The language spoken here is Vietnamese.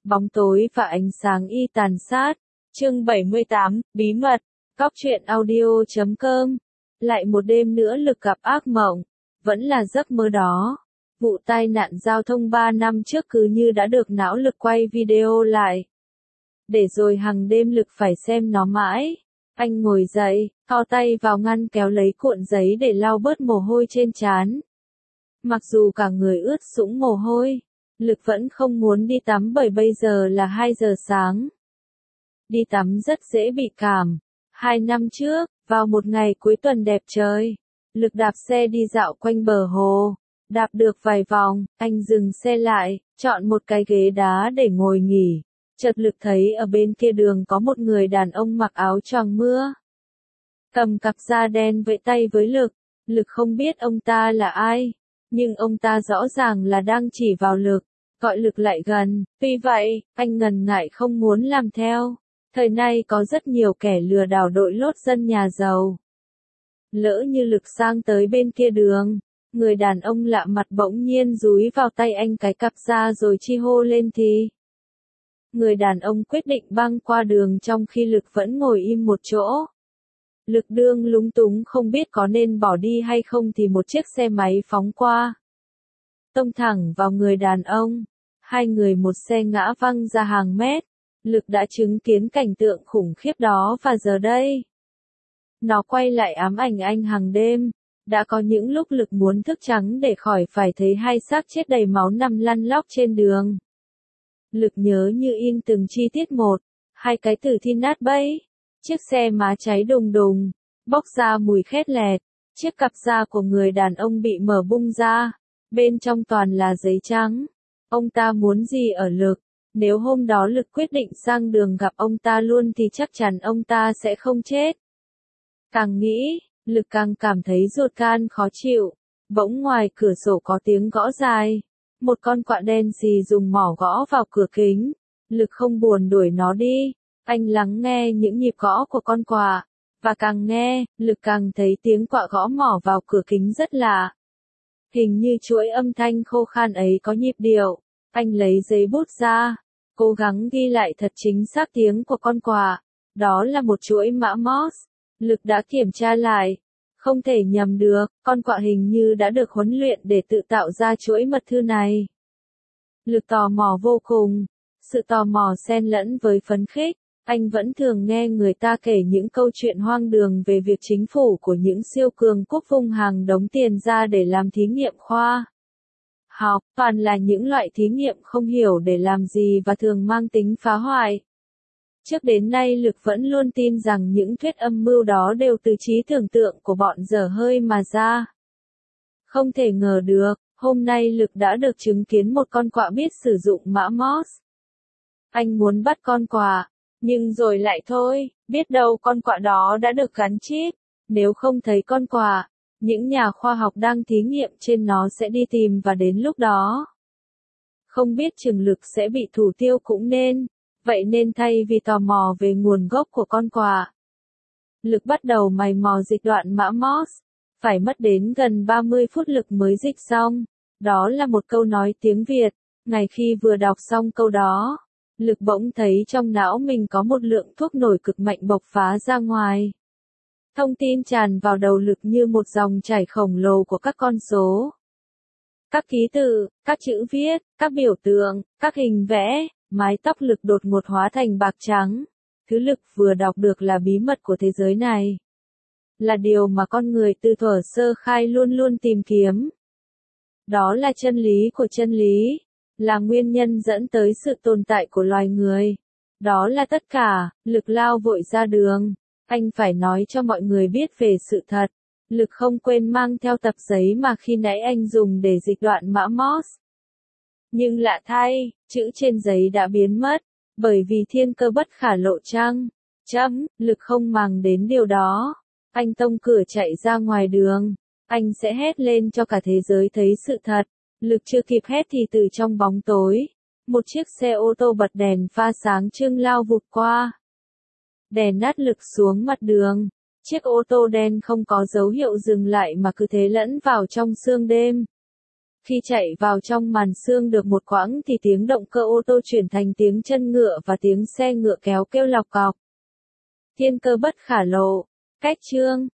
Bóng tối và ánh sáng y tàn sát. Chương 78, Bí mật. Cóc truyện audio.com. Lại một đêm nữa Lực gặp ác mộng. Vẫn là giấc mơ đó. Vụ tai nạn giao thông 3 năm trước cứ như đã được não Lực quay video lại. Để rồi hàng đêm Lực phải xem nó mãi. Anh ngồi dậy, thò tay vào ngăn kéo lấy cuộn giấy để lau bớt mồ hôi trên trán. Mặc dù cả người ướt sũng mồ hôi, Lực vẫn không muốn đi tắm bởi bây giờ là 2 giờ sáng. Đi tắm rất dễ bị cảm. 2 năm trước, vào một ngày cuối tuần đẹp trời, Lực đạp xe đi dạo quanh bờ hồ. Đạp được vài vòng, anh dừng xe lại, chọn một cái ghế đá để ngồi nghỉ. Chợt Lực thấy ở bên kia đường có một người đàn ông mặc áo choàng mưa. Cầm cặp da đen vẫy tay với Lực. Lực không biết ông ta là ai, nhưng ông ta rõ ràng là đang chỉ vào Lực, gọi Lực lại gần. Tuy vậy, anh ngần ngại không muốn làm theo. Thời nay có rất nhiều kẻ lừa đảo đội lốt dân nhà giàu. Lỡ như Lực sang tới bên kia đường, người đàn ông lạ mặt bỗng nhiên dúi vào tay anh cái cặp da rồi chi hô lên thì. Người đàn ông quyết định băng qua đường trong khi Lực vẫn ngồi im một chỗ. Lực đương lúng túng không biết có nên bỏ đi hay không thì một chiếc xe máy phóng qua. Tông thẳng vào người đàn ông. Hai người một xe ngã văng ra hàng mét. Lực đã chứng kiến cảnh tượng khủng khiếp đó và giờ đây. Nó quay lại ám ảnh anh hàng đêm. Đã có những lúc Lực muốn thức trắng để khỏi phải thấy hai xác chết đầy máu nằm lăn lóc trên đường. Lực nhớ như in từng chi tiết một. Hai cái tử thi nát bấy. Chiếc xe má cháy đùng đùng, bốc ra mùi khét lẹt. Chiếc cặp da của người đàn ông bị mở bung ra. Bên trong toàn là giấy trắng. Ông ta muốn gì ở Lực? Nếu hôm đó Lực quyết định sang đường gặp ông ta luôn thì chắc chắn ông ta sẽ không chết. Càng nghĩ, Lực càng cảm thấy ruột gan khó chịu. Bỗng ngoài cửa sổ có tiếng gõ dài. Một con quạ đen xì dùng mỏ gõ vào cửa kính. Lực không buồn đuổi nó đi. Anh lắng nghe những nhịp gõ của con quạ. Và càng nghe, Lực càng thấy tiếng quạ gõ mỏ vào cửa kính rất lạ. Hình như chuỗi âm thanh khô khan ấy có nhịp điệu. Anh lấy giấy bút ra, cố gắng ghi lại thật chính xác tiếng của con quạ. Đó là một chuỗi mã Morse. Lực đã kiểm tra lại. Không thể nhầm được, con quạ hình như đã được huấn luyện để tự tạo ra chuỗi mật thư này. Lực tò mò vô cùng. Sự tò mò xen lẫn với phấn khích. Anh vẫn thường nghe người ta kể những câu chuyện hoang đường về việc chính phủ của những siêu cường quốc vung hàng đống tiền ra để làm thí nghiệm khoa học, toàn là những loại thí nghiệm không hiểu để làm gì và thường mang tính phá hoại. Trước đến nay Lực vẫn luôn tin rằng những thuyết âm mưu đó đều từ trí tưởng tượng của bọn dở hơi mà ra. Không thể ngờ được, hôm nay Lực đã được chứng kiến một con quạ biết sử dụng mã Morse. Anh muốn bắt con quạ. Nhưng rồi lại thôi, biết đâu con quạ đó đã được gắn chip. Nếu không thấy con quạ, những nhà khoa học đang thí nghiệm trên nó sẽ đi tìm và đến lúc đó. Không biết chừng Lực sẽ bị thủ tiêu cũng nên. Vậy nên thay vì tò mò về nguồn gốc của con quạ, Lực bắt đầu mày mò dịch đoạn mã Morse. Phải mất đến gần 30 phút Lực mới dịch xong. Đó là một câu nói tiếng Việt. Ngay khi vừa đọc xong câu đó, Lực bỗng thấy trong não mình có một lượng thuốc nổi cực mạnh bộc phá ra ngoài. Thông tin tràn vào đầu Lực như một dòng chảy khổng lồ của các con số. Các ký tự, các chữ viết, các biểu tượng, các hình vẽ, mái tóc Lực đột ngột hóa thành bạc trắng. Thứ Lực vừa đọc được là bí mật của thế giới này. Là điều mà con người từ thuở sơ khai luôn luôn tìm kiếm. Đó là chân lý của chân lý. Là nguyên nhân dẫn tới sự tồn tại của loài người. Đó là tất cả. Lực lao vội ra đường. Anh phải nói cho mọi người biết về sự thật. Lực không quên mang theo tập giấy mà khi nãy anh dùng để dịch đoạn mã Morse. Nhưng lạ thay, chữ trên giấy đã biến mất. Bởi vì thiên cơ bất khả lộ chăng? Lực không màng đến điều đó. Anh tông cửa chạy ra ngoài đường. Anh sẽ hét lên cho cả thế giới thấy sự thật. Lực chưa kịp hét thì từ trong bóng tối, một chiếc xe ô tô bật đèn pha sáng trưng lao vụt qua. Đèn nát Lực xuống mặt đường. Chiếc ô tô đen không có dấu hiệu dừng lại mà cứ thế lẫn vào trong sương đêm. Khi chạy vào trong màn sương được một quãng thì tiếng động cơ ô tô chuyển thành tiếng chân ngựa và tiếng xe ngựa kéo kêu lọc cọc. Thiên cơ bất khả lộ. Cách chương